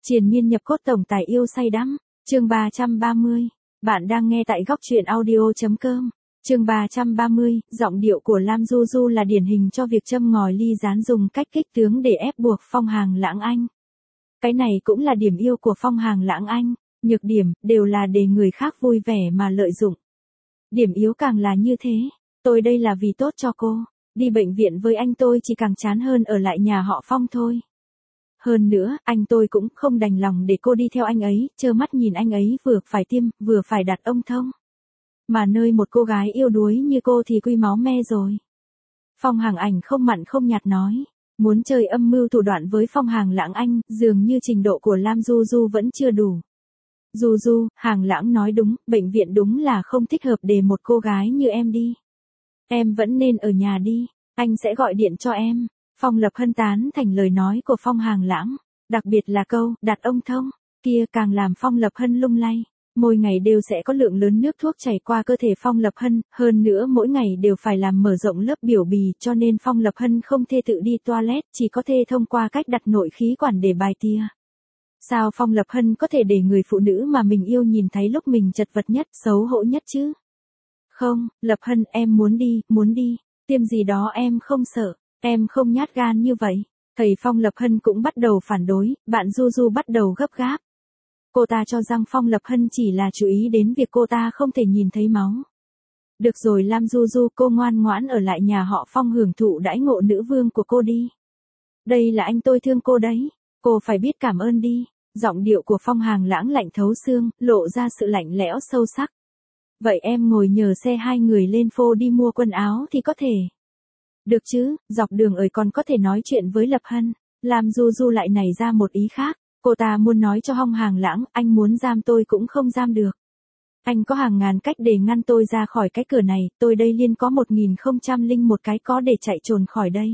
Triền miên nhập cốt tổng tài yêu say đắm. Chương 330. Bạn đang nghe tại góc truyện audio.com. Chương 330, giọng điệu của Lam Du Du là điển hình cho việc châm ngòi ly gián dùng cách kích tướng để ép buộc Phong Hàng Lãng Anh. Cái này cũng là điểm yêu của Phong Hàng Lãng Anh, nhược điểm đều là để người khác vui vẻ mà lợi dụng. Điểm yếu càng là như thế, tôi đây là vì tốt cho cô, đi bệnh viện với anh tôi chỉ càng chán hơn ở lại nhà họ Phong thôi. Hơn nữa, anh tôi cũng không đành lòng để cô đi theo anh ấy, trơ mắt nhìn anh ấy vừa phải tiêm, vừa phải đặt ông thông. Mà nơi một cô gái yêu đuối như cô thì quy máu me rồi. Phong Hàng Ảnh không mặn không nhạt nói, muốn chơi âm mưu thủ đoạn với Phong Hàng Lãng Anh, dường như trình độ của Lam Du Du vẫn chưa đủ. Du Du, Hàng Lãng nói đúng, bệnh viện đúng là không thích hợp để một cô gái như em đi. Em vẫn nên ở nhà đi, anh sẽ gọi điện cho em. Phong Lập Hân tán thành lời nói của Phong Hàng Lãng, đặc biệt là câu đặt ông thông, kia càng làm Phong Lập Hân lung lay. Mỗi ngày đều sẽ có lượng lớn nước thuốc chảy qua cơ thể Phong Lập Hân, hơn nữa mỗi ngày đều phải làm mở rộng lớp biểu bì, cho nên Phong Lập Hân không thể tự đi toilet, chỉ có thể thông qua cách đặt nội khí quản để bài tia. Sao Phong Lập Hân có thể để người phụ nữ mà mình yêu nhìn thấy lúc mình chật vật nhất, xấu hổ nhất chứ? Không, Lập Hân, em muốn đi, tiêm gì đó em không sợ, em không nhát gan như vậy. Thầy Phong Lập Hân cũng bắt đầu phản đối, bạn Du Du bắt đầu gấp gáp. Cô ta cho rằng Phong Lập Hân chỉ là chú ý đến việc cô ta không thể nhìn thấy máu. Được rồi Lam Du Du, cô ngoan ngoãn ở lại nhà họ Phong hưởng thụ đãi ngộ nữ vương của cô đi. Đây là anh tôi thương cô đấy, cô phải biết cảm ơn đi. Giọng điệu của Phong Hàng Lãng lạnh thấu xương, lộ ra sự lạnh lẽo sâu sắc. Vậy em ngồi nhờ xe hai người lên phô đi mua quần áo thì có thể. Được chứ, dọc đường ấy còn có thể nói chuyện với Lập Hân. Lam Du Du lại nảy ra một ý khác. Cô ta muốn nói cho Phong Hàng Lãng, anh muốn giam tôi cũng không giam được. Anh có hàng ngàn cách để ngăn tôi ra khỏi cái cửa này, tôi đây liên có 1001 cái có để chạy trốn khỏi đây.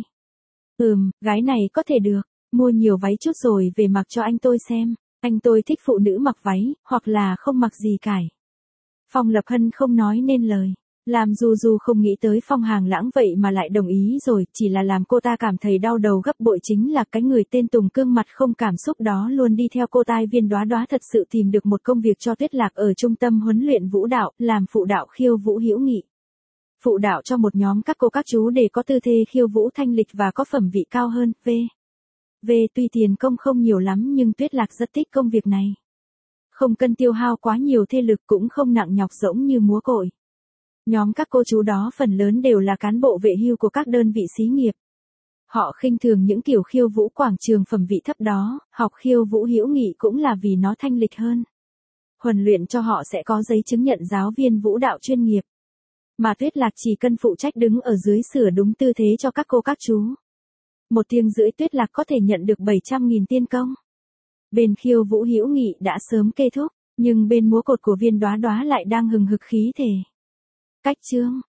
Gái này có thể được, mua nhiều váy chút rồi về mặc cho anh tôi xem, anh tôi thích phụ nữ mặc váy, hoặc là không mặc gì cả. Phong Lập Hân không nói nên lời. Làm Du Du không nghĩ tới Phong Hàng Lãng vậy mà lại đồng ý rồi, chỉ là làm cô ta cảm thấy đau đầu gấp bội chính là cái người tên Tùng Cương mặt không cảm xúc đó luôn đi theo cô tai Viên Đóa Đóa thật sự tìm được một công việc cho Tuyết Lạc ở trung tâm huấn luyện vũ đạo, làm phụ đạo khiêu vũ hữu nghị. Phụ đạo cho một nhóm các cô các chú để có tư thế khiêu vũ thanh lịch và có phẩm vị cao hơn, tuy tiền công không nhiều lắm nhưng Tuyết Lạc rất thích công việc này. Không cần tiêu hao quá nhiều thể lực cũng không nặng nhọc giống như múa cội. Nhóm các cô chú đó phần lớn đều là cán bộ vệ hưu của các đơn vị xí nghiệp. Họ khinh thường những kiểu khiêu vũ quảng trường phẩm vị thấp đó, học khiêu vũ hữu nghị cũng là vì nó thanh lịch hơn. Huấn luyện cho họ sẽ có giấy chứng nhận giáo viên vũ đạo chuyên nghiệp. Mà Tuyết Lạc chỉ cần phụ trách đứng ở dưới sửa đúng tư thế cho các cô các chú. 1 tiếng rưỡi Tuyết Lạc có thể nhận được 700.000 tiền công. Bên khiêu vũ hữu nghị đã sớm kết thúc, nhưng bên múa cột của Viên Đóa Đóa lại đang hừng hực khí thể. Cách chương,